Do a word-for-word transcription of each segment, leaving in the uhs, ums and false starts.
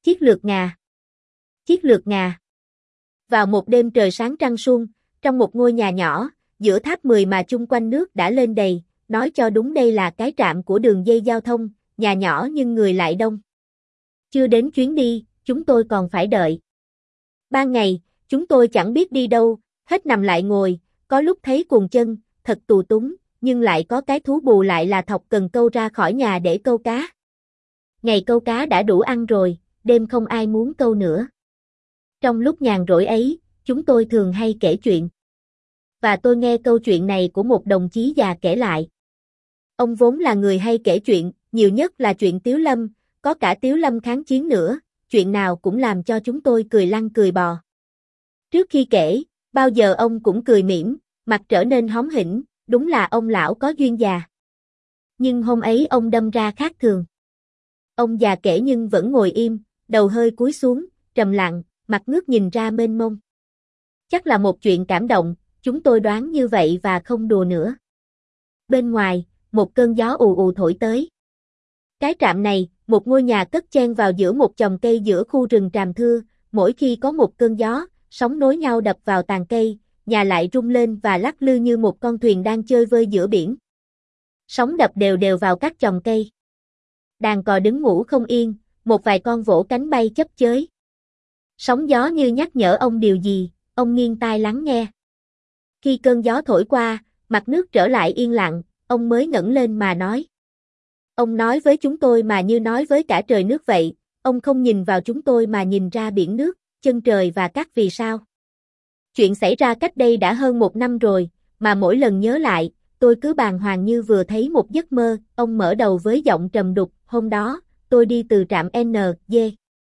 Chiếc lược ngà. Chiếc lược ngà. Vào một đêm trời sáng trăng suông, trong một ngôi nhà nhỏ, giữa tháp mười mà chung quanh nước đã lên đầy, nói cho đúng đây là cái trạm của đường dây giao thông, nhà nhỏ nhưng người lại đông. Chưa đến chuyến đi, chúng tôi còn phải đợi. Ban ngày, chúng tôi chẳng biết đi đâu, hết nằm lại ngồi, có lúc thấy cuồng chân, thật tù túng, nhưng lại có cái thú bù lại là thọc cần câu ra khỏi nhà để câu cá. Ngày câu cá đã đủ ăn rồi, đêm không ai muốn câu nữa. Trong lúc nhàn rỗi ấy, chúng tôi thường hay kể chuyện. Và tôi nghe câu chuyện này của một đồng chí già kể lại. Ông vốn là người hay kể chuyện, nhiều nhất là chuyện Tiếu Lâm, có cả Tiếu Lâm kháng chiến nữa, chuyện nào cũng làm cho chúng tôi cười lăn cười bò. Trước khi kể, bao giờ ông cũng cười mỉm, mặt trở nên hóm hỉnh, đúng là ông lão có duyên già. Nhưng hôm ấy ông đâm ra khác thường. Ông già kể nhưng vẫn ngồi im, đầu hơi cúi xuống, trầm lặng, mặt ngước nhìn ra mênh mông. Chắc là một chuyện cảm động, chúng tôi đoán như vậy và không đùa nữa. Bên ngoài, một cơn gió ù ù thổi tới. Cái trạm này, một ngôi nhà cất chen vào giữa một chòm cây giữa khu rừng tràm thưa, mỗi khi có một cơn gió, sóng nối nhau đập vào tàn cây, nhà lại rung lên và lắc lư như một con thuyền đang chơi vơi giữa biển. Sóng đập đều đều vào các chòm cây. Đàn cò đứng ngủ không yên, một vài con vỗ cánh bay chấp chới. Sóng gió như nhắc nhở ông điều gì, ông nghiêng tai lắng nghe. Khi cơn gió thổi qua, mặt nước trở lại yên lặng, ông mới ngẩng lên mà nói. Ông nói với chúng tôi mà như nói với cả trời nước vậy, ông không nhìn vào chúng tôi mà nhìn ra biển nước, chân trời và các vì sao. Chuyện xảy ra cách đây đã hơn một năm rồi, mà mỗi lần nhớ lại, tôi cứ bàng hoàng như vừa thấy một giấc mơ, ông mở đầu với giọng trầm đục, hôm đó, tôi đi từ trạm en giê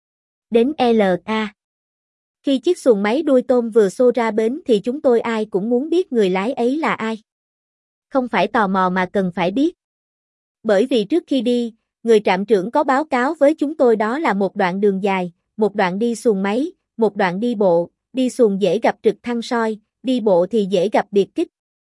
đến lờ a. Khi chiếc xuồng máy đuôi tôm vừa xô ra bến thì chúng tôi ai cũng muốn biết người lái ấy là ai. Không phải tò mò mà cần phải biết. Bởi vì trước khi đi, người trạm trưởng có báo cáo với chúng tôi đó là một đoạn đường dài, một đoạn đi xuồng máy, một đoạn đi bộ, đi xuồng dễ gặp trực thăng soi, đi bộ thì dễ gặp biệt kích.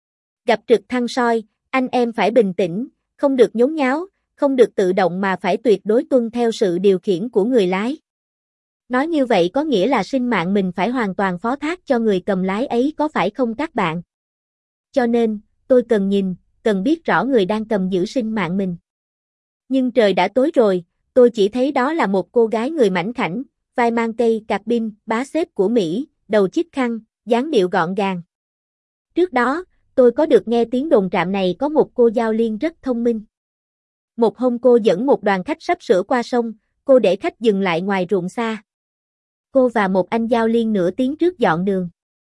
Gặp trực thăng soi, anh em phải bình tĩnh, không được nhốn nháo, không được tự động mà phải tuyệt đối tuân theo sự điều khiển của người lái. Nói như vậy có nghĩa là sinh mạng mình phải hoàn toàn phó thác cho người cầm lái ấy có phải không các bạn? Cho nên, tôi cần nhìn, cần biết rõ người đang cầm giữ sinh mạng mình. Nhưng trời đã tối rồi, tôi chỉ thấy đó là một cô gái người mảnh khảnh, vai mang cây cabin, bá xếp của Mỹ, đầu chiếc khăn, dáng điệu gọn gàng. Trước đó, tôi có được nghe tiếng đồn trạm này có một cô giao liên rất thông minh. Một hôm cô dẫn một đoàn khách sắp sửa qua sông, cô để khách dừng lại ngoài ruộng xa. Cô và một anh giao liên nửa tiếng trước dọn đường.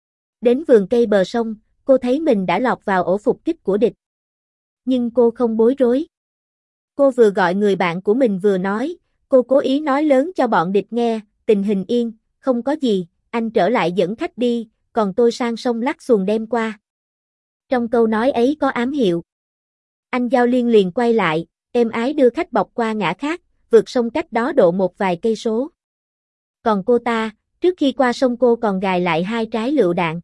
Đến vườn cây bờ sông, cô thấy mình đã lọt vào ổ phục kích của địch. Nhưng cô không bối rối. Cô vừa gọi người bạn của mình vừa nói, cô cố ý nói lớn cho bọn địch nghe, tình hình yên, không có gì, anh trở lại dẫn khách đi, còn tôi sang sông lắc xuồng đem qua. Trong câu nói ấy có ám hiệu. Anh giao liên liền quay lại, êm ái đưa khách bọc qua ngã khác, vượt sông cách đó độ một vài cây số. Còn cô ta, trước khi qua sông cô còn gài lại hai trái lựu đạn.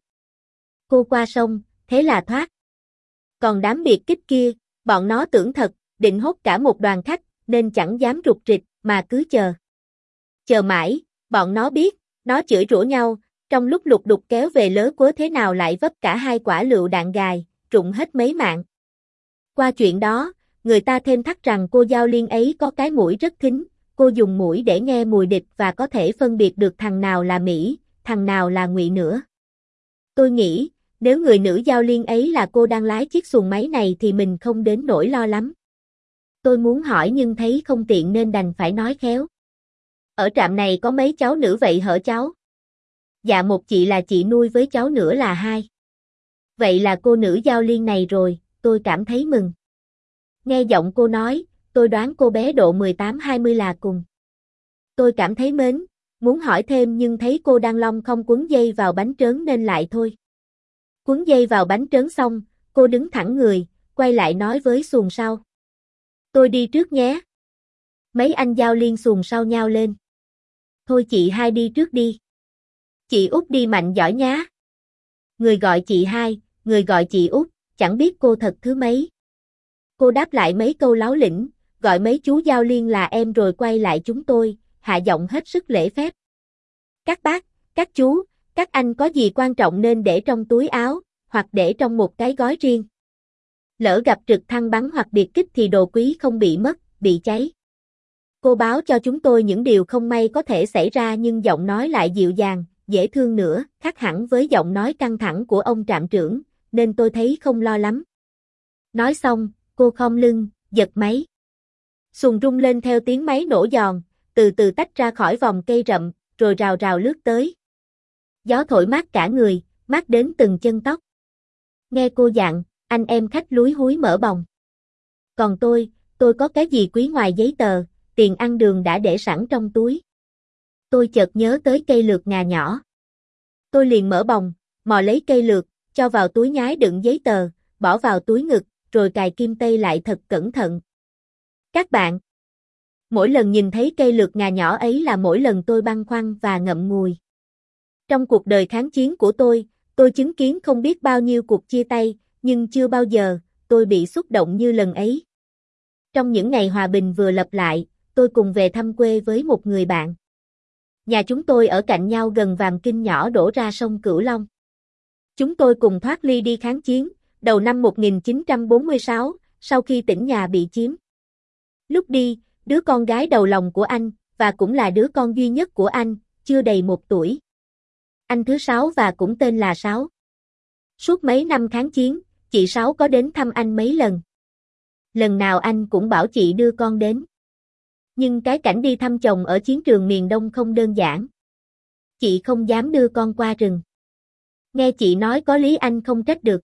Cô qua sông, thế là thoát. Còn đám biệt kích kia, bọn nó tưởng thật, định hốt cả một đoàn khách, nên chẳng dám rụt rịch, mà cứ chờ. Chờ mãi, bọn nó biết, nó chửi rủa nhau, trong lúc lục đục kéo về lớ quớ thế nào lại vấp cả hai quả lựu đạn gài, rụng hết mấy mạng. Qua chuyện đó, người ta thêm thắc rằng cô giao liên ấy có cái mũi rất thính, cô dùng mũi để nghe mùi địch và có thể phân biệt được thằng nào là Mỹ, thằng nào là Ngụy nữa. Tôi nghĩ, nếu người nữ giao liên ấy là cô đang lái chiếc xuồng máy này thì mình không đến nỗi lo lắm. Tôi muốn hỏi nhưng thấy không tiện nên đành phải nói khéo. Ở trạm này có mấy cháu nữ vậy hở cháu? Dạ một chị là chị nuôi với cháu nữa là hai. Vậy là cô nữ giao liên này rồi, tôi cảm thấy mừng. Nghe giọng cô nói, tôi đoán cô bé độ mười tám hai mươi là cùng. Tôi cảm thấy mến, muốn hỏi thêm nhưng thấy cô đang long không quấn dây vào bánh trớn nên lại thôi. Quấn dây vào bánh trớn xong, cô đứng thẳng người, quay lại nói với xuồng sau. Tôi đi trước nhé. Mấy anh giao liên xuồng sau nhao lên. Thôi chị hai đi trước đi. Chị Út đi mạnh giỏi nhá. Người gọi chị hai, người gọi chị Út, chẳng biết cô thật thứ mấy. Cô đáp lại mấy câu láo lĩnh, gọi mấy chú giao liên là em rồi quay lại chúng tôi, hạ giọng hết sức lễ phép. Các bác, các chú, các anh có gì quan trọng nên để trong túi áo, hoặc để trong một cái gói riêng. Lỡ gặp trực thăng bắn hoặc biệt kích thì đồ quý không bị mất, bị cháy. Cô báo cho chúng tôi những điều không may có thể xảy ra nhưng giọng nói lại dịu dàng, dễ thương nữa, khác hẳn với giọng nói căng thẳng của ông trạm trưởng, nên tôi thấy không lo lắm. Nói xong, cô khom lưng, giật máy. Xuồng rung lên theo tiếng máy nổ giòn, từ từ tách ra khỏi vòng cây rậm, rồi rào rào lướt tới. Gió thổi mát cả người, mát đến từng chân tóc. Nghe cô dặn, anh em khách lúi húi mở bồng. Còn tôi, tôi có cái gì quý ngoài giấy tờ, tiền ăn đường đã để sẵn trong túi. Tôi chợt nhớ tới cây lược ngà nhỏ. Tôi liền mở bồng, mò lấy cây lược, cho vào túi nhái đựng giấy tờ, bỏ vào túi ngực, rồi cài kim tây lại thật cẩn thận. Các bạn, mỗi lần nhìn thấy cây lược ngà nhỏ ấy là mỗi lần tôi băn khoăn và ngậm ngùi. Trong cuộc đời kháng chiến của tôi, tôi chứng kiến không biết bao nhiêu cuộc chia tay, nhưng chưa bao giờ, tôi bị xúc động như lần ấy. Trong những ngày hòa bình vừa lập lại, tôi cùng về thăm quê với một người bạn. Nhà chúng tôi ở cạnh nhau gần Vàm Kinh nhỏ đổ ra sông Cửu Long. Chúng tôi cùng thoát ly đi kháng chiến, đầu năm một nghìn chín trăm bốn mươi sáu, sau khi tỉnh nhà bị chiếm. Lúc đi, đứa con gái đầu lòng của anh, và cũng là đứa con duy nhất của anh, chưa đầy một tuổi. Anh thứ sáu và cũng tên là Sáu. Suốt mấy năm kháng chiến, chị Sáu có đến thăm anh mấy lần. Lần nào anh cũng bảo chị đưa con đến. Nhưng cái cảnh đi thăm chồng ở chiến trường miền Đông không đơn giản. Chị không dám đưa con qua rừng. Nghe chị nói có lý anh không trách được.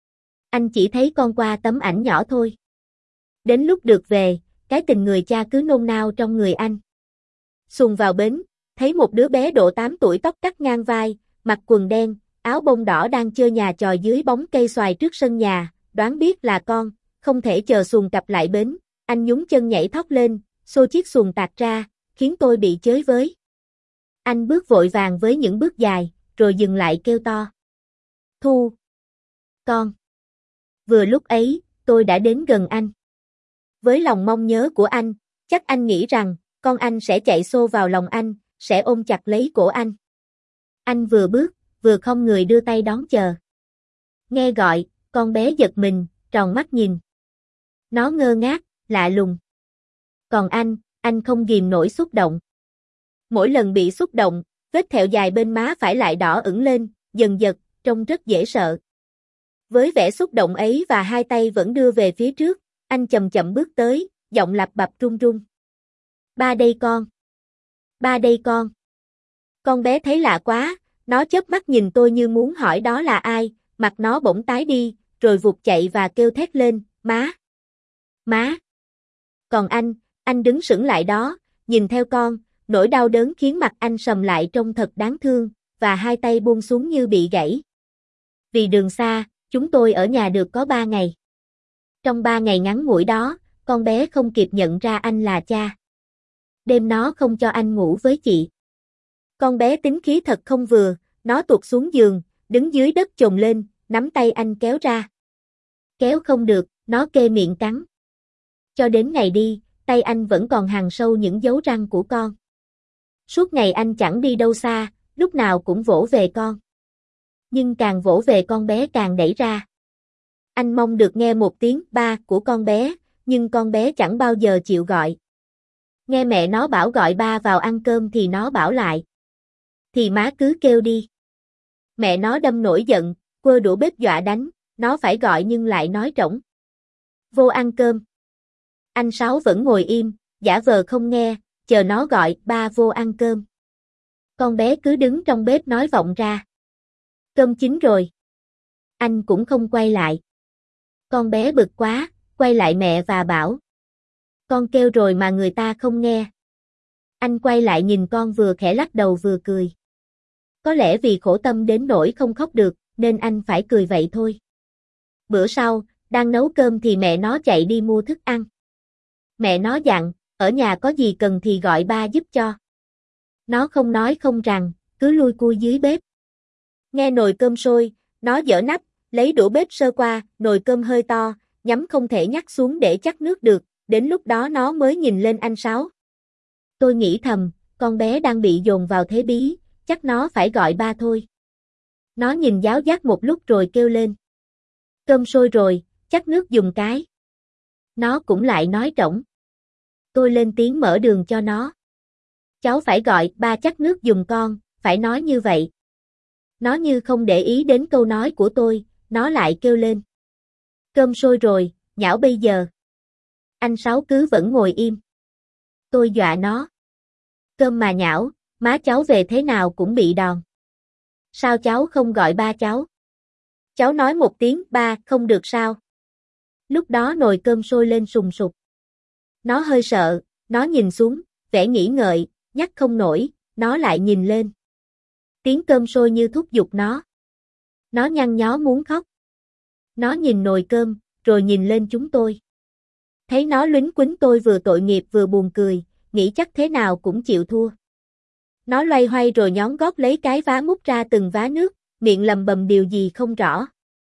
Anh chỉ thấy con qua tấm ảnh nhỏ thôi. Đến lúc được về, cái tình người cha cứ nôn nao trong người anh. Xuồng vào bến, thấy một đứa bé độ tám tuổi tóc cắt ngang vai, mặc quần đen, áo bông đỏ đang chơi nhà chòi dưới bóng cây xoài trước sân nhà, đoán biết là con, không thể chờ xuồng cập lại bến, anh nhún chân nhảy thoát lên, xô chiếc xuồng tạt ra, khiến tôi bị chới với. Anh bước vội vàng với những bước dài, rồi dừng lại kêu to. Thu! Con! Vừa lúc ấy, tôi đã đến gần anh. Với lòng mong nhớ của anh, chắc anh nghĩ rằng, con anh sẽ chạy xô vào lòng anh, sẽ ôm chặt lấy cổ anh. Anh vừa bước, vừa không người đưa tay đón chờ. Nghe gọi, con bé giật mình, tròn mắt nhìn. Nó ngơ ngác, lạ lùng. Còn anh, anh không ghìm nổi xúc động. Mỗi lần bị xúc động, vết thẹo dài bên má phải lại đỏ ửng lên, dần dật, trông rất dễ sợ. Với vẻ xúc động ấy và hai tay vẫn đưa về phía trước, anh chậm chậm bước tới, giọng lặp bập run run. Ba đây con. Ba đây con. Con bé thấy lạ quá, nó chớp mắt nhìn tôi như muốn hỏi đó là ai, mặt nó bỗng tái đi, rồi vụt chạy và kêu thét lên, má. Má. Còn anh, anh đứng sững lại đó, nhìn theo con, nỗi đau đớn khiến mặt anh sầm lại trông thật đáng thương, và hai tay buông xuống như bị gãy. Vì đường xa, chúng tôi ở nhà được có ba ngày. Trong ba ngày ngắn ngủi đó, con bé không kịp nhận ra anh là cha. Đêm nó không cho anh ngủ với chị. Con bé tính khí thật không vừa, nó tuột xuống giường, đứng dưới đất chồm lên, nắm tay anh kéo ra. Kéo không được, nó kê miệng cắn. Cho đến ngày đi, tay anh vẫn còn hằn sâu những dấu răng của con. Suốt ngày anh chẳng đi đâu xa, lúc nào cũng vỗ về con. Nhưng càng vỗ về con bé càng đẩy ra. Anh mong được nghe một tiếng ba của con bé, nhưng con bé chẳng bao giờ chịu gọi. Nghe mẹ nó bảo gọi ba vào ăn cơm thì nó bảo lại. Thì má cứ kêu đi. Mẹ nó đâm nổi giận, quơ đũa bếp dọa đánh, nó phải gọi nhưng lại nói trống. Vô ăn cơm. Anh Sáu vẫn ngồi im, giả vờ không nghe, chờ nó gọi ba vô ăn cơm. Con bé cứ đứng trong bếp nói vọng ra. Cơm chín rồi. Anh cũng không quay lại. Con bé bực quá, quay lại mẹ và bảo. Con kêu rồi mà người ta không nghe. Anh quay lại nhìn con vừa khẽ lắc đầu vừa cười. Có lẽ vì khổ tâm đến nỗi không khóc được, nên anh phải cười vậy thôi. Bữa sau, đang nấu cơm thì mẹ nó chạy đi mua thức ăn. Mẹ nó dặn, ở nhà có gì cần thì gọi ba giúp cho. Nó không nói không rằng, cứ lui cui dưới bếp. Nghe nồi cơm sôi, nó giở nắp, lấy đũa bếp sơ qua, nồi cơm hơi to, nhắm không thể nhắc xuống để chắc nước được, đến lúc đó nó mới nhìn lên anh Sáu. Tôi nghĩ thầm, con bé đang bị dồn vào thế bí, chắc nó phải gọi ba thôi. Nó nhìn giáo giác một lúc rồi kêu lên. Cơm sôi rồi, chắc nước dùng cái. Nó cũng lại nói trỏng. Tôi lên tiếng mở đường cho nó. Cháu phải gọi ba chắc nước dùng con, phải nói như vậy. Nó như không để ý đến câu nói của tôi, nó lại kêu lên. Cơm sôi rồi, nhão bây giờ. Anh Sáu cứ vẫn ngồi im. Tôi dọa nó. Cơm mà nhão, má cháu về thế nào cũng bị đòn. Sao cháu không gọi ba cháu? Cháu nói một tiếng ba không được sao? Lúc đó nồi cơm sôi lên sùng sục. Nó hơi sợ, nó nhìn xuống, vẻ nghĩ ngợi, nhắc không nổi, nó lại nhìn lên. Tiếng cơm sôi như thúc giục nó. Nó nhăn nhó muốn khóc. Nó nhìn nồi cơm, rồi nhìn lên chúng tôi. Thấy nó lúnh quýnh tôi vừa tội nghiệp vừa buồn cười, nghĩ chắc thế nào cũng chịu thua. Nó loay hoay rồi nhón gót lấy cái vá múc ra từng vá nước, miệng lầm bầm điều gì không rõ.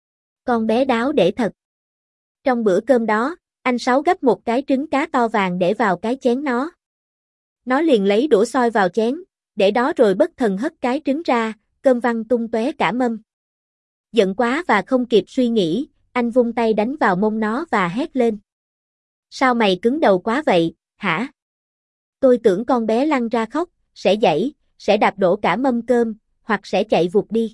Con bé đáo để thật. Trong bữa cơm đó, anh Sáu gấp một cái trứng cá to vàng để vào cái chén nó. Nó liền lấy đũa soi vào chén, để đó rồi bất thần hất cái trứng ra, cơm văng tung tóe cả mâm. Giận quá và không kịp suy nghĩ, anh vung tay đánh vào mông nó và hét lên. Sao mày cứng đầu quá vậy, hả? Tôi tưởng con bé lăn ra khóc, sẽ giãy, sẽ đạp đổ cả mâm cơm, hoặc sẽ chạy vụt đi.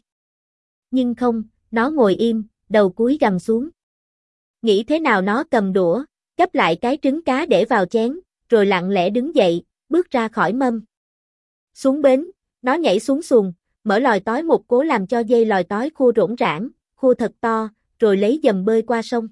Nhưng không, nó ngồi im, đầu cúi gằm xuống. Nghĩ thế nào nó cầm đũa, gấp lại cái trứng cá để vào chén, rồi lặng lẽ đứng dậy, bước ra khỏi mâm. Xuống bến, nó nhảy xuống xuồng, mở lòi tói một cố làm cho dây lòi tói khua rỗng rãng, khua thật to, rồi lấy dầm bơi qua sông.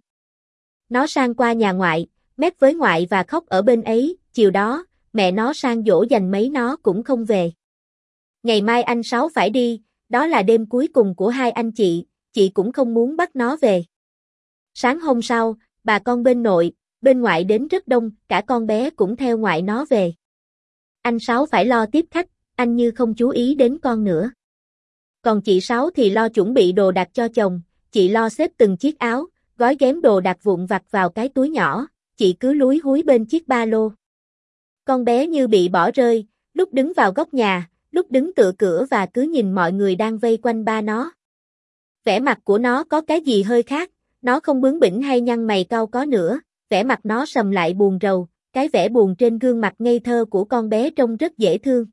Nó sang qua nhà ngoại, mét với ngoại và khóc ở bên ấy, chiều đó, mẹ nó sang dỗ dành mấy nó cũng không về. Ngày mai anh Sáu phải đi, đó là đêm cuối cùng của hai anh chị, chị cũng không muốn bắt nó về. Sáng hôm sau, bà con bên nội, bên ngoại đến rất đông, cả con bé cũng theo ngoại nó về. Anh Sáu phải lo tiếp khách, anh như không chú ý đến con nữa. Còn chị Sáu thì lo chuẩn bị đồ đạc cho chồng, chị lo xếp từng chiếc áo, gói ghém đồ đạc vụn vặt vào cái túi nhỏ, chị cứ lúi húi bên chiếc ba lô. Con bé như bị bỏ rơi, lúc đứng vào góc nhà, lúc đứng tựa cửa và cứ nhìn mọi người đang vây quanh ba nó. Vẻ mặt của nó có cái gì hơi khác, nó không bướng bỉnh hay nhăn mày cau có nữa, vẻ mặt nó sầm lại buồn rầu, cái vẻ buồn trên gương mặt ngây thơ của con bé trông rất dễ thương.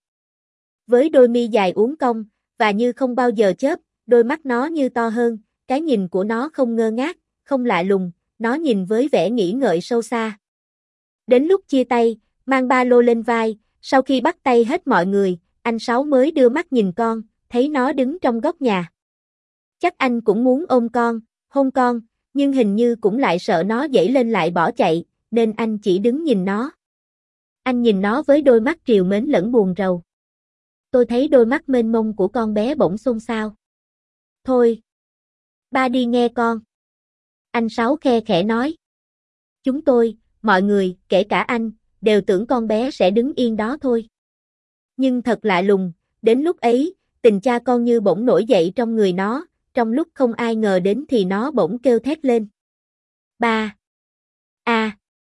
Với đôi mi dài uốn cong, và như không bao giờ chớp, đôi mắt nó như to hơn, cái nhìn của nó không ngơ ngác, không lạ lùng, nó nhìn với vẻ nghĩ ngợi sâu xa. Đến lúc chia tay, mang ba lô lên vai, sau khi bắt tay hết mọi người, anh Sáu mới đưa mắt nhìn con, thấy nó đứng trong góc nhà. Chắc anh cũng muốn ôm con, hôn con, nhưng hình như cũng lại sợ nó giãy lên lại bỏ chạy, nên anh chỉ đứng nhìn nó. Anh nhìn nó với đôi mắt trìu mến lẫn buồn rầu. Tôi thấy đôi mắt mênh mông của con bé bỗng xôn xao. Thôi, ba đi nghe con. Anh Sáu khe khẽ nói. Chúng tôi, mọi người, kể cả anh, đều tưởng con bé sẽ đứng yên đó thôi. Nhưng thật lạ lùng, đến lúc ấy, tình cha con như bỗng nổi dậy trong người nó, trong lúc không ai ngờ đến thì nó bỗng kêu thét lên. Ba! A!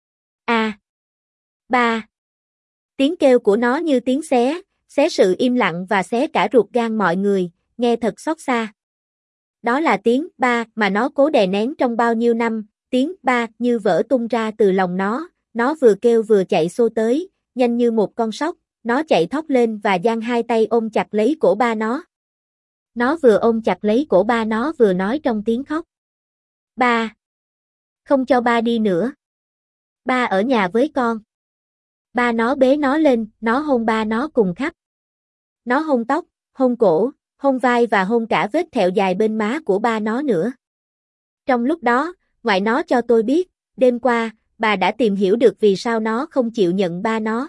A! Ba! Tiếng kêu của nó như tiếng xé, xé sự im lặng và xé cả ruột gan mọi người, nghe thật xót xa. Đó là tiếng ba mà nó cố đè nén trong bao nhiêu năm, tiếng ba như vỡ tung ra từ lòng nó, nó vừa kêu vừa chạy xô tới, nhanh như một con sóc, nó chạy thóc lên và giang hai tay ôm chặt lấy cổ ba nó. Nó vừa ôm chặt lấy cổ ba nó vừa nói trong tiếng khóc. Ba! Không cho ba đi nữa. Ba ở nhà với con. Ba nó bế nó lên, nó hôn ba nó cùng khắp. Nó hôn tóc, hôn cổ, hôn vai và hôn cả vết thẹo dài bên má của ba nó nữa. Trong lúc đó, ngoại nó cho tôi biết, đêm qua, bà đã tìm hiểu được vì sao nó không chịu nhận ba nó.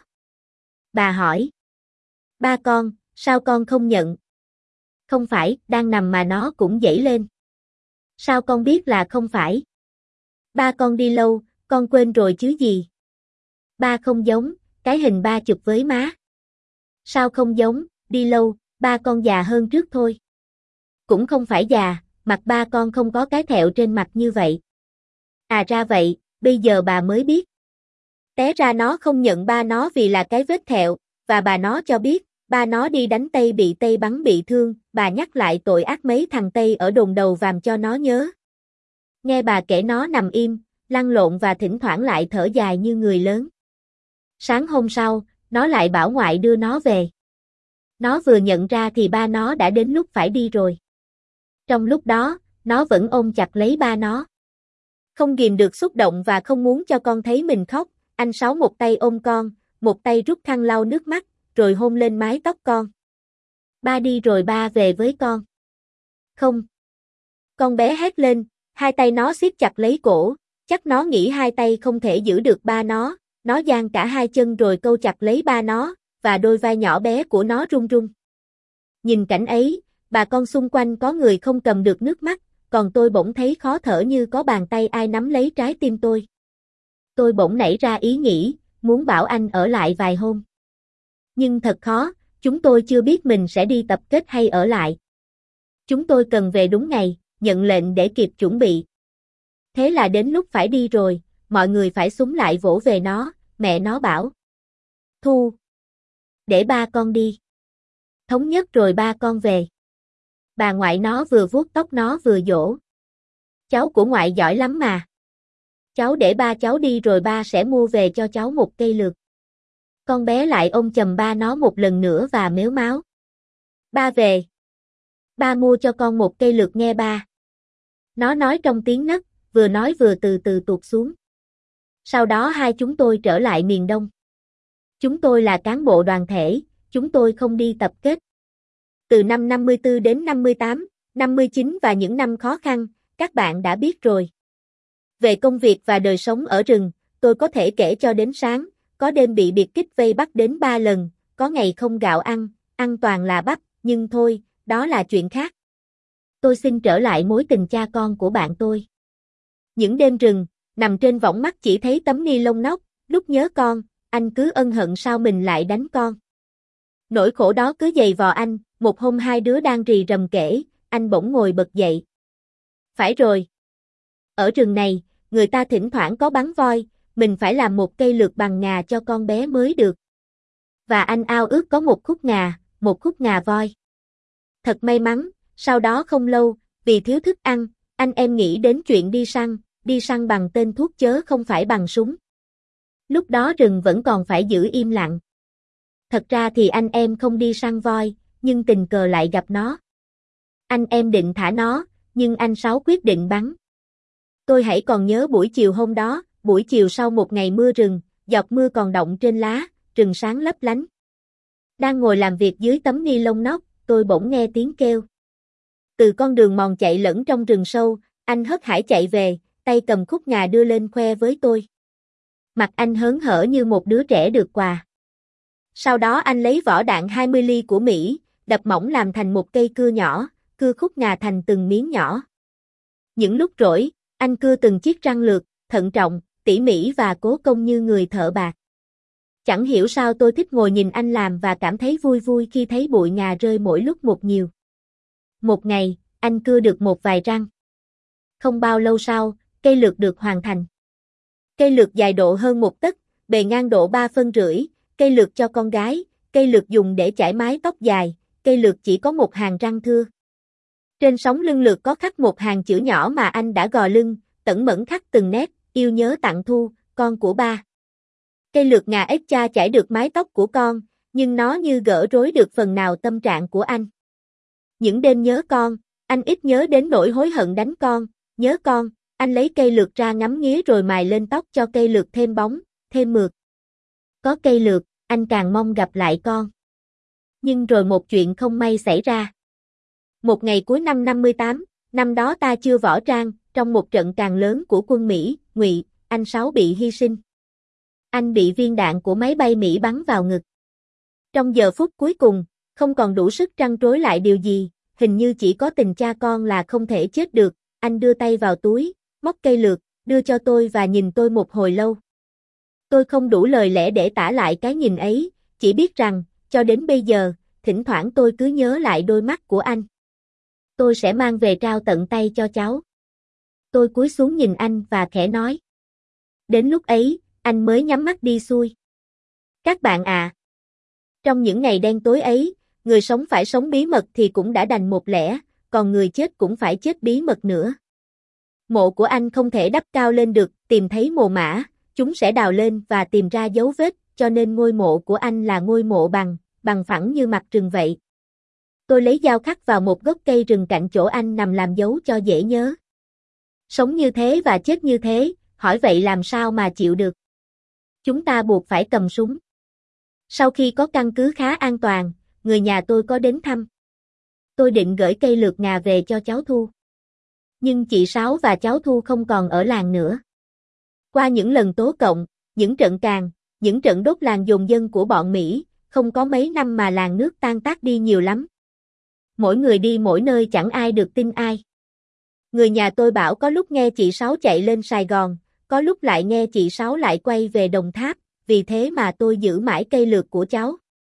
Bà hỏi. Ba con, sao con không nhận? Không phải, đang nằm mà nó cũng giãy lên. Sao con biết là không phải? Ba con đi lâu, con quên rồi chứ gì? Ba không giống, cái hình ba chụp với má. Sao không giống, đi lâu, ba con già hơn trước thôi. Cũng không phải già, mặt ba con không có cái thẹo trên mặt như vậy. À ra vậy, bây giờ bà mới biết. Té ra nó không nhận ba nó vì là cái vết thẹo, và bà nó cho biết, ba nó đi đánh Tây bị Tây bắn bị thương, bà nhắc lại tội ác mấy thằng Tây ở đồn đầu vàm cho nó nhớ. Nghe bà kể nó nằm im, lăn lộn và thỉnh thoảng lại thở dài như người lớn. Sáng hôm sau, nó lại bảo ngoại đưa nó về. Nó vừa nhận ra thì ba nó đã đến lúc phải đi rồi. Trong lúc đó, nó vẫn ôm chặt lấy ba nó. Không kìm được xúc động và không muốn cho con thấy mình khóc, anh Sáu một tay ôm con, một tay rút khăn lau nước mắt, rồi hôn lên mái tóc con. Ba đi rồi ba về với con. Không. Con bé hét lên, hai tay nó siết chặt lấy cổ, chắc nó nghĩ hai tay không thể giữ được ba nó, nó giang cả hai chân rồi câu chặt lấy ba nó, và đôi vai nhỏ bé của nó run run. Nhìn cảnh ấy, bà con xung quanh có người không cầm được nước mắt, còn tôi bỗng thấy khó thở như có bàn tay ai nắm lấy trái tim tôi. Tôi bỗng nảy ra ý nghĩ, muốn bảo anh ở lại vài hôm. Nhưng thật khó, chúng tôi chưa biết mình sẽ đi tập kết hay ở lại. Chúng tôi cần về đúng ngày, nhận lệnh để kịp chuẩn bị. Thế là đến lúc phải đi rồi, mọi người phải xúm lại vỗ về nó, mẹ nó bảo. Thu. Để ba con đi. Thống nhất rồi ba con về. Bà ngoại nó vừa vuốt tóc nó vừa dỗ. Cháu của ngoại giỏi lắm mà. Cháu để ba cháu đi rồi ba sẽ mua về cho cháu một cây lược. Con bé lại ôm chầm ba nó một lần nữa và mếu máo. Ba về. Ba mua cho con một cây lược nghe ba. Nó nói trong tiếng nấc, vừa nói vừa từ từ tụt xuống. Sau đó hai chúng tôi trở lại miền Đông. Chúng tôi là cán bộ đoàn thể, chúng tôi không đi tập kết. Từ năm năm mươi tư đến năm mươi tám, năm mươi chín và những năm khó khăn, các bạn đã biết rồi. Về công việc và đời sống ở rừng, tôi có thể kể cho đến sáng, có đêm bị biệt kích vây bắt đến ba lần, có ngày không gạo ăn, ăn toàn là bắp, nhưng thôi, đó là chuyện khác. Tôi xin trở lại mối tình cha con của bạn tôi. Những đêm rừng, nằm trên võng mắt chỉ thấy tấm ni lông nóc, lúc nhớ con, anh cứ ân hận sao mình lại đánh con. Nỗi khổ đó cứ dày vò anh, một hôm hai đứa đang rì rầm kể, anh bỗng ngồi bật dậy. Phải rồi. Ở rừng này, người ta thỉnh thoảng có bắn voi, mình phải làm một cây lược bằng ngà cho con bé mới được. Và anh ao ước có một khúc ngà, một khúc ngà voi. Thật may mắn, sau đó không lâu, vì thiếu thức ăn, anh em nghĩ đến chuyện đi săn, đi săn bằng tên thuốc chớ không phải bằng súng. Lúc đó rừng vẫn còn phải giữ im lặng. Thật ra thì anh em không đi săn voi, nhưng tình cờ lại gặp nó. Anh em định thả nó, nhưng anh Sáu quyết định bắn. Tôi hãy còn nhớ buổi chiều hôm đó, buổi chiều sau một ngày mưa rừng, giọt mưa còn đọng trên lá, rừng sáng lấp lánh. Đang ngồi làm việc dưới tấm ni lông nóc, tôi bỗng nghe tiếng kêu. Từ con đường mòn chạy lẫn trong rừng sâu, anh hớt hải chạy về, tay cầm khúc ngà đưa lên khoe với tôi. Mặt anh hớn hở như một đứa trẻ được quà. Sau đó anh lấy vỏ đạn hai mươi ly của Mỹ, đập mỏng làm thành một cây cưa nhỏ, cưa khúc ngà thành từng miếng nhỏ. Những lúc rỗi, anh cưa từng chiếc răng lược, thận trọng, tỉ mỉ và cố công như người thợ bạc. Chẳng hiểu sao tôi thích ngồi nhìn anh làm và cảm thấy vui vui khi thấy bụi ngà rơi mỗi lúc một nhiều. Một ngày, anh cưa được một vài răng. Không bao lâu sau, cây lược được hoàn thành. Cây lược dài độ hơn một tấc, bề ngang độ ba phân rưỡi, cây lược cho con gái, cây lược dùng để chải mái tóc dài, cây lược chỉ có một hàng răng thưa. Trên sóng lưng lược có khắc một hàng chữ nhỏ mà anh đã gò lưng, tẩn mẫn khắc từng nét, yêu nhớ tặng Thu, con của ba. Cây lược ngà ếch cha chải được mái tóc của con, nhưng nó như gỡ rối được phần nào tâm trạng của anh. Những đêm nhớ con, anh ít nhớ đến nỗi hối hận đánh con, nhớ con, anh lấy cây lược ra ngắm nghía rồi mài lên tóc cho cây lược thêm bóng, thêm mượt. Có cây lược, anh càng mong gặp lại con. Nhưng rồi một chuyện không may xảy ra. Một ngày cuối năm năm mươi tám, năm đó ta chưa võ trang, trong một trận càng lớn của quân Mỹ, Ngụy, anh Sáu bị hy sinh. Anh bị viên đạn của máy bay Mỹ bắn vào ngực. Trong giờ phút cuối cùng, không còn đủ sức trăn trối lại điều gì, hình như chỉ có tình cha con là không thể chết được, anh đưa tay vào túi, móc cây lược, đưa cho tôi và nhìn tôi một hồi lâu. Tôi không đủ lời lẽ để tả lại cái nhìn ấy, chỉ biết rằng, cho đến bây giờ, thỉnh thoảng tôi cứ nhớ lại đôi mắt của anh. Tôi sẽ mang về trao tận tay cho cháu. Tôi cúi xuống nhìn anh và khẽ nói. Đến lúc ấy, anh mới nhắm mắt đi xuôi. Các bạn à! Trong những ngày đen tối ấy, người sống phải sống bí mật thì cũng đã đành một lẽ, còn người chết cũng phải chết bí mật nữa. Mộ của anh không thể đắp cao lên được, tìm thấy mồ mả, chúng sẽ đào lên và tìm ra dấu vết, cho nên ngôi mộ của anh là ngôi mộ bằng, bằng phẳng như mặt rừng vậy. Tôi lấy dao khắc vào một gốc cây rừng cạnh chỗ anh nằm làm dấu cho dễ nhớ. Sống như thế và chết như thế, hỏi vậy làm sao mà chịu được. Chúng ta buộc phải cầm súng. Sau khi có căn cứ khá an toàn, người nhà tôi có đến thăm. Tôi định gửi cây lược ngà về cho cháu Thu. Nhưng chị Sáu và cháu Thu không còn ở làng nữa. Qua những lần tố cộng, những trận càn, những trận đốt làng dồn dân của bọn Mỹ, không có mấy năm mà làng nước tan tác đi nhiều lắm. Mỗi người đi mỗi nơi chẳng ai được tin ai. Người nhà tôi bảo có lúc nghe chị Sáu chạy lên Sài Gòn, có lúc lại nghe chị Sáu lại quay về Đồng Tháp, vì thế mà tôi giữ mãi cây lược của cháu.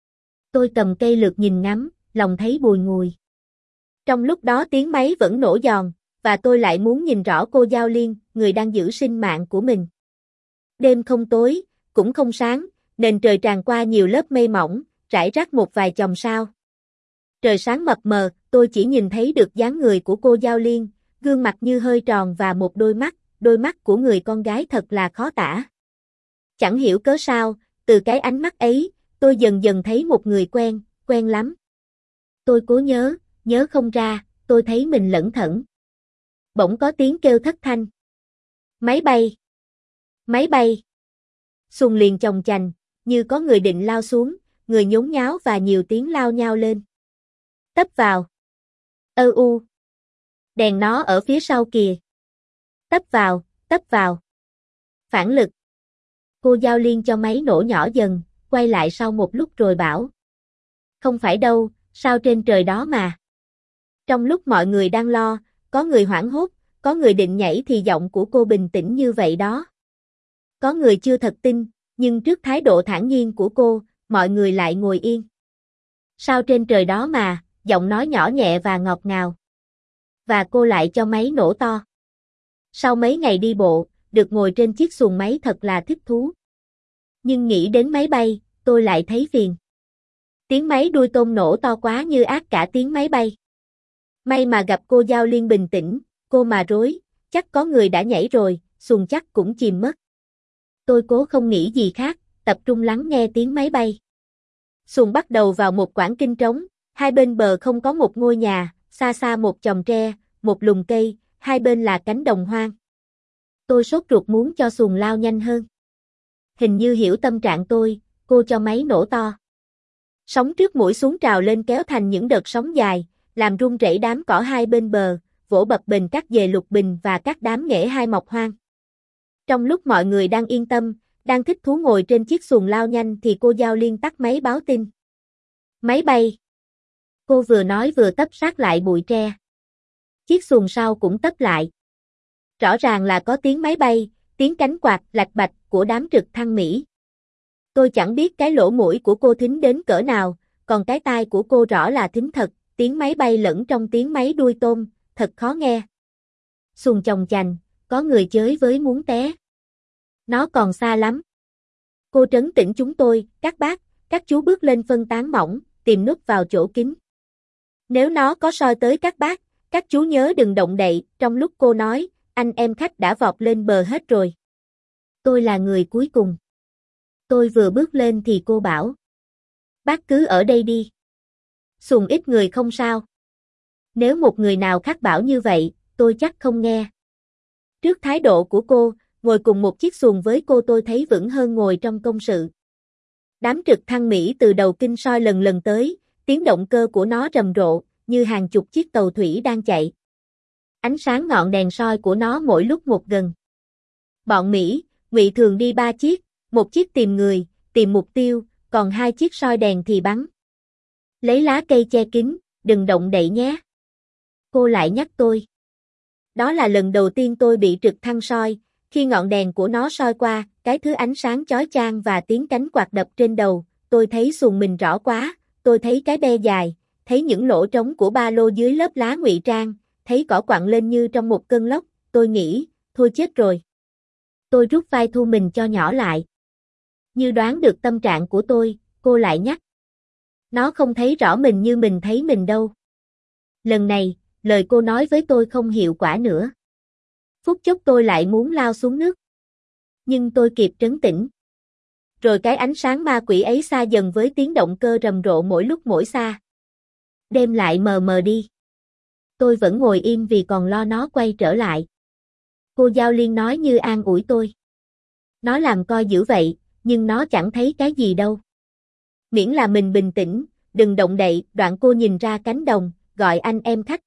Tôi cầm cây lược nhìn ngắm, lòng thấy bùi ngùi. Trong lúc đó tiếng máy vẫn nổ giòn, và tôi lại muốn nhìn rõ cô Giao Liên, người đang giữ sinh mạng của mình. Đêm không tối, cũng không sáng, nền trời tràn qua nhiều lớp mây mỏng, rải rác một vài chòm sao. Trời sáng mập mờ, tôi chỉ nhìn thấy được dáng người của cô Giao Liên, gương mặt như hơi tròn và một đôi mắt, đôi mắt của người con gái thật là khó tả. Chẳng hiểu cớ sao, từ cái ánh mắt ấy, tôi dần dần thấy một người quen, quen lắm. Tôi cố nhớ, nhớ không ra, tôi thấy mình lẩn thẩn. Bỗng có tiếng kêu thất thanh. Máy bay! Máy bay! Xuồng liền chồng chành, như có người định lao xuống, người nhốn nháo và nhiều tiếng lao nhao lên. Tấp vào! Ơ u! Đèn nó ở phía sau kìa! Tấp vào, tấp vào! Phản lực! Cô Giao Liên cho máy nổ nhỏ dần, quay lại sau một lúc rồi bảo. Không phải đâu, sao trên trời đó mà. Trong lúc mọi người đang lo, có người hoảng hốt, có người định nhảy thì giọng của cô bình tĩnh như vậy đó. Có người chưa thật tin, nhưng trước thái độ thản nhiên của cô, mọi người lại ngồi yên. Sao trên trời đó mà, giọng nói nhỏ nhẹ và ngọt ngào. Và cô lại cho máy nổ to. Sau mấy ngày đi bộ, được ngồi trên chiếc xuồng máy thật là thích thú. Nhưng nghĩ đến máy bay, tôi lại thấy phiền. Tiếng máy đuôi tôm nổ to quá như át cả tiếng máy bay. May mà gặp cô Giao Liên bình tĩnh, cô mà rối, chắc có người đã nhảy rồi, xuồng chắc cũng chìm mất. Tôi cố không nghĩ gì khác, tập trung lắng nghe tiếng máy bay. Xuồng bắt đầu vào một quãng kinh trống, hai bên bờ không có một ngôi nhà, xa xa một chòm tre, một lùm cây, hai bên là cánh đồng hoang. Tôi sốt ruột muốn cho xuồng lao nhanh hơn. Hình như hiểu tâm trạng tôi, cô cho máy nổ to. Sóng trước mũi xuống trào lên kéo thành những đợt sóng dài, làm rung rẩy đám cỏ hai bên bờ, vỗ bập bềnh các dề lục bình và các đám nghễ hai mọc hoang. Trong lúc mọi người đang yên tâm, đang thích thú ngồi trên chiếc xuồng lao nhanh thì cô Giao Liên tắt máy báo tin. Máy bay! Cô vừa nói vừa tấp sát lại bụi tre. Chiếc xuồng sau cũng tấp lại. Rõ ràng là có tiếng máy bay, tiếng cánh quạt lạch bạch của đám trực thăng Mỹ. Tôi chẳng biết cái lỗ mũi của cô thính đến cỡ nào, còn cái tai của cô rõ là thính thật, tiếng máy bay lẫn trong tiếng máy đuôi tôm, thật khó nghe. Xuồng chồng chành, có người chới với muốn té. Nó còn xa lắm. Cô trấn tĩnh chúng tôi, các bác, các chú bước lên phân tán mỏng, tìm núp vào chỗ kín. Nếu nó có soi tới các bác, các chú nhớ đừng động đậy, trong lúc cô nói, anh em khách đã vọt lên bờ hết rồi. Tôi là người cuối cùng. Tôi vừa bước lên thì cô bảo. Bác cứ ở đây đi. Xuồng ít người không sao. Nếu một người nào khác bảo như vậy, tôi chắc không nghe. Trước thái độ của cô, ngồi cùng một chiếc xuồng với cô tôi thấy vững hơn ngồi trong công sự. Đám trực thăng Mỹ từ đầu kinh soi lần lần tới, tiếng động cơ của nó rầm rộ, như hàng chục chiếc tàu thủy đang chạy. Ánh sáng ngọn đèn soi của nó mỗi lúc một gần. Bọn Mỹ, Ngụy thường đi ba chiếc, một chiếc tìm người, tìm mục tiêu, còn hai chiếc soi đèn thì bắn. Lấy lá cây che kín, đừng động đậy nhé. Cô lại nhắc tôi. Đó là lần đầu tiên tôi bị trực thăng soi, khi ngọn đèn của nó soi qua, cái thứ ánh sáng chói chang và tiếng cánh quạt đập trên đầu, tôi thấy xuồng mình rõ quá, tôi thấy cái be dài, thấy những lỗ trống của ba lô dưới lớp lá ngụy trang, thấy cỏ quặn lên như trong một cơn lốc, tôi nghĩ, thôi chết rồi. Tôi rút vai Thu mình cho nhỏ lại. Như đoán được tâm trạng của tôi, cô lại nhắc. Nó không thấy rõ mình như mình thấy mình đâu. Lần này, lời cô nói với tôi không hiệu quả nữa. Phút chốc tôi lại muốn lao xuống nước. Nhưng tôi kịp trấn tĩnh. Rồi cái ánh sáng ma quỷ ấy xa dần với tiếng động cơ rầm rộ mỗi lúc mỗi xa. Đêm lại mờ mờ đi. Tôi vẫn ngồi im vì còn lo nó quay trở lại. Cô Giao Liên nói như an ủi tôi. Nó làm coi dữ vậy, nhưng nó chẳng thấy cái gì đâu. Miễn là mình bình tĩnh, đừng động đậy. Đoạn cô nhìn ra cánh đồng, gọi anh em khách.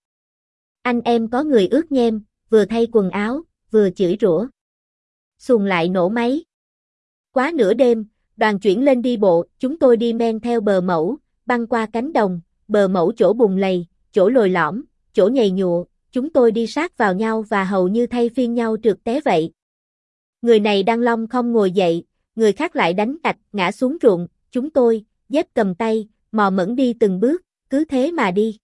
Anh em có người ướt nhem, vừa thay quần áo, vừa chửi rủa. Xuồng lại nổ máy. Quá nửa đêm, đoàn chuyển lên đi bộ, chúng tôi đi men theo bờ mẫu, băng qua cánh đồng, bờ mẫu chỗ bùn lầy, chỗ lồi lõm, chỗ nhầy nhụa, chúng tôi đi sát vào nhau và hầu như thay phiên nhau trượt té vậy. Người này đang long không ngồi dậy, người khác lại đánh cạch, ngã xuống ruộng, chúng tôi, dép cầm tay, mò mẫm đi từng bước, cứ thế mà đi.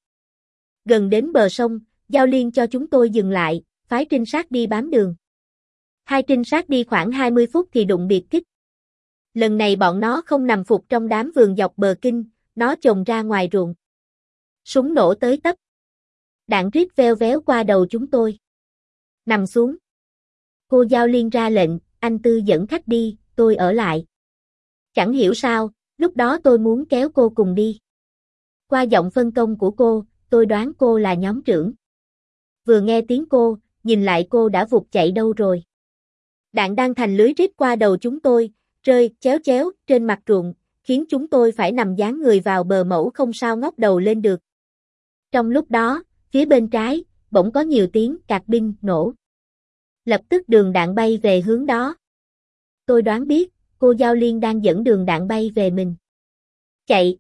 Gần đến bờ sông, Giao Liên cho chúng tôi dừng lại, phái trinh sát đi bám đường. Hai trinh sát đi khoảng hai mươi phút thì đụng biệt kích. Lần này bọn nó không nằm phục trong đám vườn dọc bờ kinh, nó chồm ra ngoài ruộng. Súng nổ tới tấp. Đạn rít veo véo qua đầu chúng tôi. Nằm xuống. Cô Giao Liên ra lệnh, anh Tư dẫn khách đi, tôi ở lại. Chẳng hiểu sao, lúc đó tôi muốn kéo cô cùng đi. Qua giọng phân công của cô, tôi đoán cô là nhóm trưởng. Vừa nghe tiếng cô, nhìn lại cô đã vụt chạy đâu rồi. Đạn đang thành lưới rít qua đầu chúng tôi, rơi chéo chéo trên mặt ruộng, khiến chúng tôi phải nằm dán người vào bờ mẫu không sao ngóc đầu lên được. Trong lúc đó, phía bên trái, bỗng có nhiều tiếng cạc binh nổ. Lập tức đường đạn bay về hướng đó. Tôi đoán biết, cô Giao Liên đang dẫn đường đạn bay về mình. Chạy!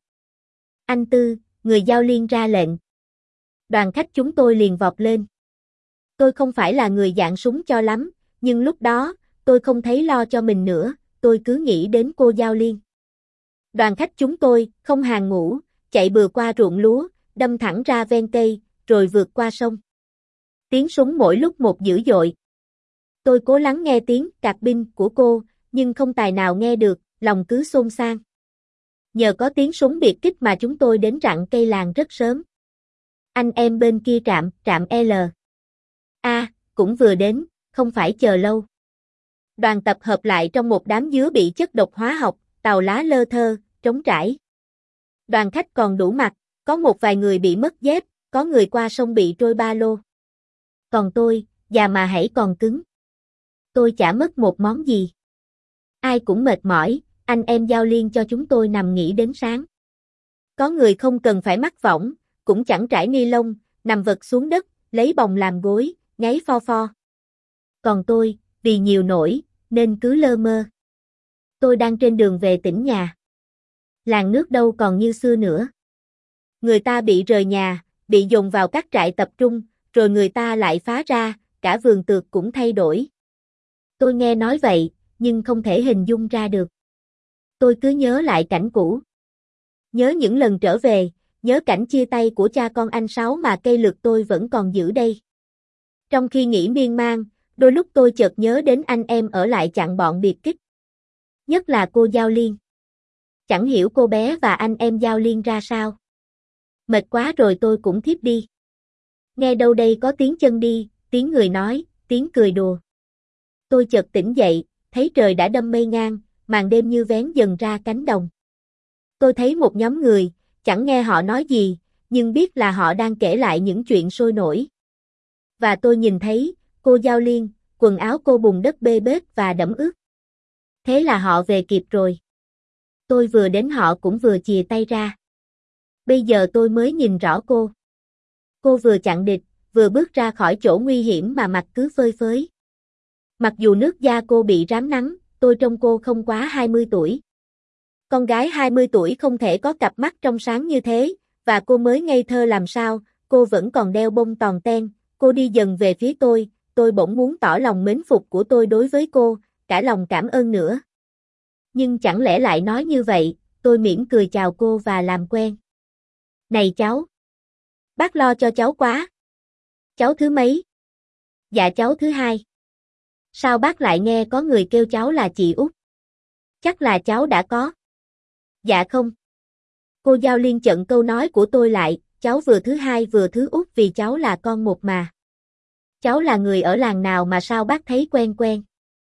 Anh Tư, người Giao Liên ra lệnh. Đoàn khách chúng tôi liền vọt lên. Tôi không phải là người dạng súng cho lắm, nhưng lúc đó, tôi không thấy lo cho mình nữa, tôi cứ nghĩ đến cô Giao Liên. Đoàn khách chúng tôi, không hàng ngũ, chạy bừa qua ruộng lúa, đâm thẳng ra ven cây, rồi vượt qua sông. Tiếng súng mỗi lúc một dữ dội. Tôi cố lắng nghe tiếng cạc binh của cô, nhưng không tài nào nghe được, lòng cứ xôn xao. Nhờ có tiếng súng biệt kích mà chúng tôi đến rặng cây làng rất sớm. Anh em bên kia trạm, trạm L. A, cũng vừa đến, không phải chờ lâu. Đoàn tập hợp lại trong một đám dứa bị chất độc hóa học, tàu lá lơ thơ, trống trải. Đoàn khách còn đủ mặt, có một vài người bị mất dép, có người qua sông bị trôi ba lô. Còn tôi, già mà hãy còn cứng. Tôi chả mất một món gì. Ai cũng mệt mỏi, anh em Giao Liên cho chúng tôi nằm nghỉ đến sáng. Có người không cần phải mắc võng, cũng chẳng trải ni lông, nằm vật xuống đất, lấy bồng làm gối, ngáy pho pho. Còn tôi, vì nhiều nỗi, nên cứ lơ mơ. Tôi đang trên đường về tỉnh nhà. Làng nước đâu còn như xưa nữa. Người ta bị rời nhà, bị dồn vào các trại tập trung, rồi người ta lại phá ra, cả vườn tược cũng thay đổi. Tôi nghe nói vậy, nhưng không thể hình dung ra được. Tôi cứ nhớ lại cảnh cũ. Nhớ những lần trở về, nhớ cảnh chia tay của cha con anh Sáu mà cây lược tôi vẫn còn giữ đây. Trong khi nghĩ miên man, đôi lúc tôi chợt nhớ đến anh em ở lại chặn bọn biệt kích. Nhất là cô Giao Liên. Chẳng hiểu cô bé và anh em Giao Liên ra sao. Mệt quá rồi tôi cũng thiếp đi. Nghe đâu đây có tiếng chân đi, tiếng người nói, tiếng cười đùa. Tôi chợt tỉnh dậy, thấy trời đã đâm mây ngang, màn đêm như vén dần ra cánh đồng. Tôi thấy một nhóm người, chẳng nghe họ nói gì, nhưng biết là họ đang kể lại những chuyện sôi nổi. Và tôi nhìn thấy, cô Giao Liên, quần áo cô bùn đất bê bết và đẫm ướt. Thế là họ về kịp rồi. Tôi vừa đến họ cũng vừa chìa tay ra. Bây giờ tôi mới nhìn rõ cô. Cô vừa chặn địch, vừa bước ra khỏi chỗ nguy hiểm mà mặt cứ phơi phới. Mặc dù nước da cô bị rám nắng, tôi trông cô không quá hai mươi tuổi. Con gái hai mươi tuổi không thể có cặp mắt trong sáng như thế, và cô mới ngây thơ làm sao, cô vẫn còn đeo bông tòn ten, cô đi dần về phía tôi, tôi bỗng muốn tỏ lòng mến phục của tôi đối với cô, cả lòng cảm ơn nữa. Nhưng chẳng lẽ lại nói như vậy, tôi mỉm cười chào cô và làm quen. Này cháu! Bác lo cho cháu quá. Cháu thứ mấy? Dạ cháu thứ hai. Sao bác lại nghe có người kêu cháu là chị Út? Chắc là cháu đã có. Dạ không. Cô Giao Liên chặn câu nói của tôi lại, cháu vừa thứ hai vừa thứ út vì cháu là con một mà. Cháu là người ở làng nào mà sao bác thấy quen quen?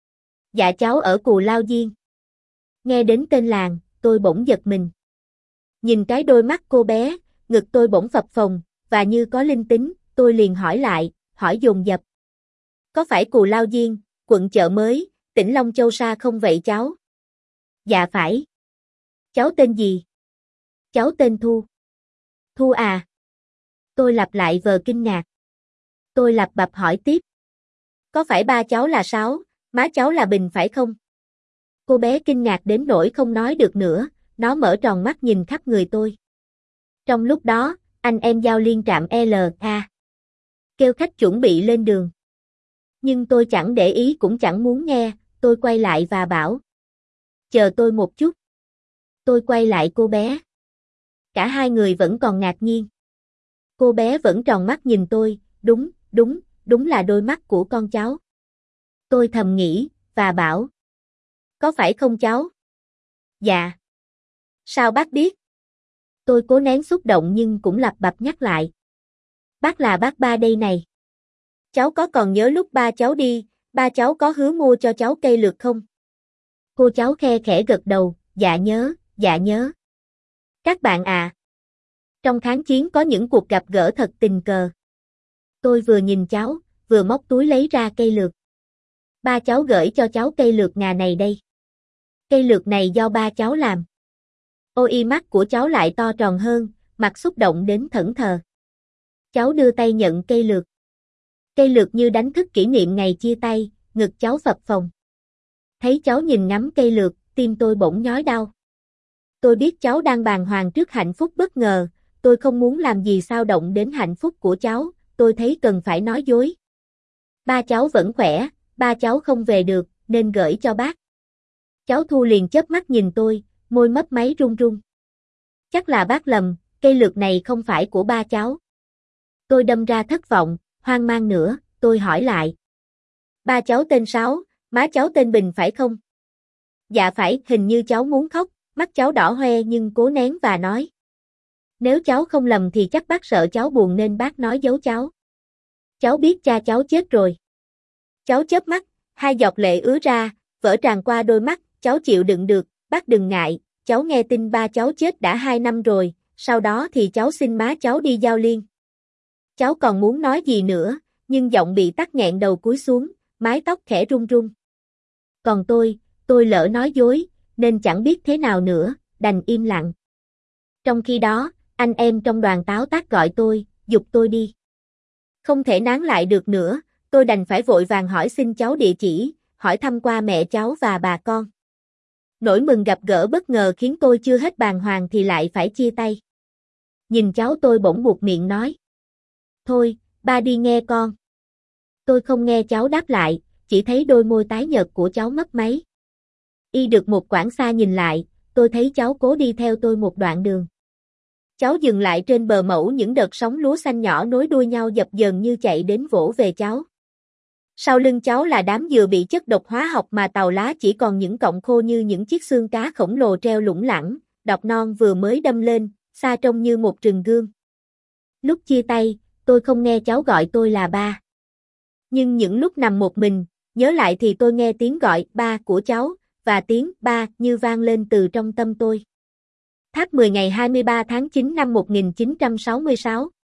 Dạ cháu ở Cù Lao Diên. Nghe đến tên làng, tôi bỗng giật mình. Nhìn cái đôi mắt cô bé, ngực tôi bỗng phập phồng, và như có linh tính, tôi liền hỏi lại, hỏi dồn dập. Có phải Cù Lao Diên, quận Chợ Mới, tỉnh Long Châu Sa không vậy cháu? Dạ phải. Cháu tên gì? Cháu tên Thu. Thu à? Tôi lặp lại vờ kinh ngạc. Tôi lặp bập hỏi tiếp. Có phải ba cháu là Sáu, má cháu là Bình phải không? Cô bé kinh ngạc đến nỗi không nói được nữa, nó mở tròn mắt nhìn khắp người tôi. Trong lúc đó, anh em Giao Liên trạm lờ a kêu khách chuẩn bị lên đường. Nhưng tôi chẳng để ý cũng chẳng muốn nghe, tôi quay lại và bảo. Chờ tôi một chút. Tôi quay lại cô bé. Cả hai người vẫn còn ngạc nhiên. Cô bé vẫn tròn mắt nhìn tôi, đúng, đúng, đúng là đôi mắt của con cháu. Tôi thầm nghĩ, và bảo. Có phải không cháu? Dạ. Sao bác biết? Tôi cố nén xúc động nhưng cũng lặp bập nhắc lại. Bác là bác Ba đây này. Cháu có còn nhớ lúc ba cháu đi, ba cháu có hứa mua cho cháu cây lược không? Cô cháu khe khẽ gật đầu, dạ nhớ, dạ nhớ. Các bạn à. Trong kháng chiến có những cuộc gặp gỡ thật tình cờ. Tôi vừa nhìn cháu, vừa móc túi lấy ra cây lược. Ba cháu gửi cho cháu cây lược ngà này đây. Cây lược này do ba cháu làm. Ôi mắt của cháu lại to tròn hơn, mặt xúc động đến thẫn thờ. Cháu đưa tay nhận cây lược. Cây lược như đánh thức kỷ niệm ngày chia tay, ngực cháu phập phồng. Thấy cháu nhìn ngắm cây lược, tim tôi bỗng nhói đau. Tôi biết cháu đang bàng hoàng trước hạnh phúc bất ngờ, tôi không muốn làm gì xao động đến hạnh phúc của cháu, tôi thấy cần phải nói dối. Ba cháu vẫn khỏe, ba cháu không về được, nên gửi cho bác. Cháu Thu liền chớp mắt nhìn tôi, môi mấp máy run run. Chắc là bác lầm, cây lược này không phải của ba cháu. Tôi đâm ra thất vọng, hoang mang nữa, tôi hỏi lại. Ba cháu tên Sáu, má cháu tên Bình phải không? Dạ phải, hình như cháu muốn khóc, mắt cháu đỏ hoe nhưng cố nén và nói. Nếu cháu không lầm thì chắc bác sợ cháu buồn nên bác nói giấu cháu. Cháu biết cha cháu chết rồi. Cháu chớp mắt, hai giọt lệ ứa ra, vỡ tràn qua đôi mắt, cháu chịu đựng được, bác đừng ngại, cháu nghe tin ba cháu chết đã hai năm rồi, sau đó thì cháu xin má cháu đi Giao Liên. Cháu còn muốn nói gì nữa, nhưng giọng bị tắc nghẹn đầu cúi xuống, mái tóc khẽ run run. Còn tôi, tôi lỡ nói dối, nên chẳng biết thế nào nữa, đành im lặng. Trong khi đó, anh em trong đoàn táo tác gọi tôi, giục tôi đi. Không thể nán lại được nữa, tôi đành phải vội vàng hỏi xin cháu địa chỉ, hỏi thăm qua mẹ cháu và bà con. Nỗi mừng gặp gỡ bất ngờ khiến tôi chưa hết bàng hoàng thì lại phải chia tay. Nhìn cháu tôi bỗng buột miệng nói. Thôi, ba đi nghe con. Tôi không nghe cháu đáp lại, chỉ thấy đôi môi tái nhợt của cháu mấp máy. Y được một quãng xa nhìn lại, tôi thấy cháu cố đi theo tôi một đoạn đường. Cháu dừng lại trên bờ mẫu những đợt sóng lúa xanh nhỏ nối đuôi nhau dập dờn như chạy đến vỗ về cháu. Sau lưng cháu là đám dừa bị chất độc hóa học mà tàu lá chỉ còn những cọng khô như những chiếc xương cá khổng lồ treo lủng lẳng, đọt non vừa mới đâm lên, xa trông như một rừng gương. Lúc chia tay, tôi không nghe cháu gọi tôi là ba. Nhưng những lúc nằm một mình, nhớ lại thì tôi nghe tiếng gọi ba của cháu, và tiếng ba như vang lên từ trong tâm tôi. Tháp mười ngày hai mươi ba tháng chín năm một nghìn chín trăm sáu mươi sáu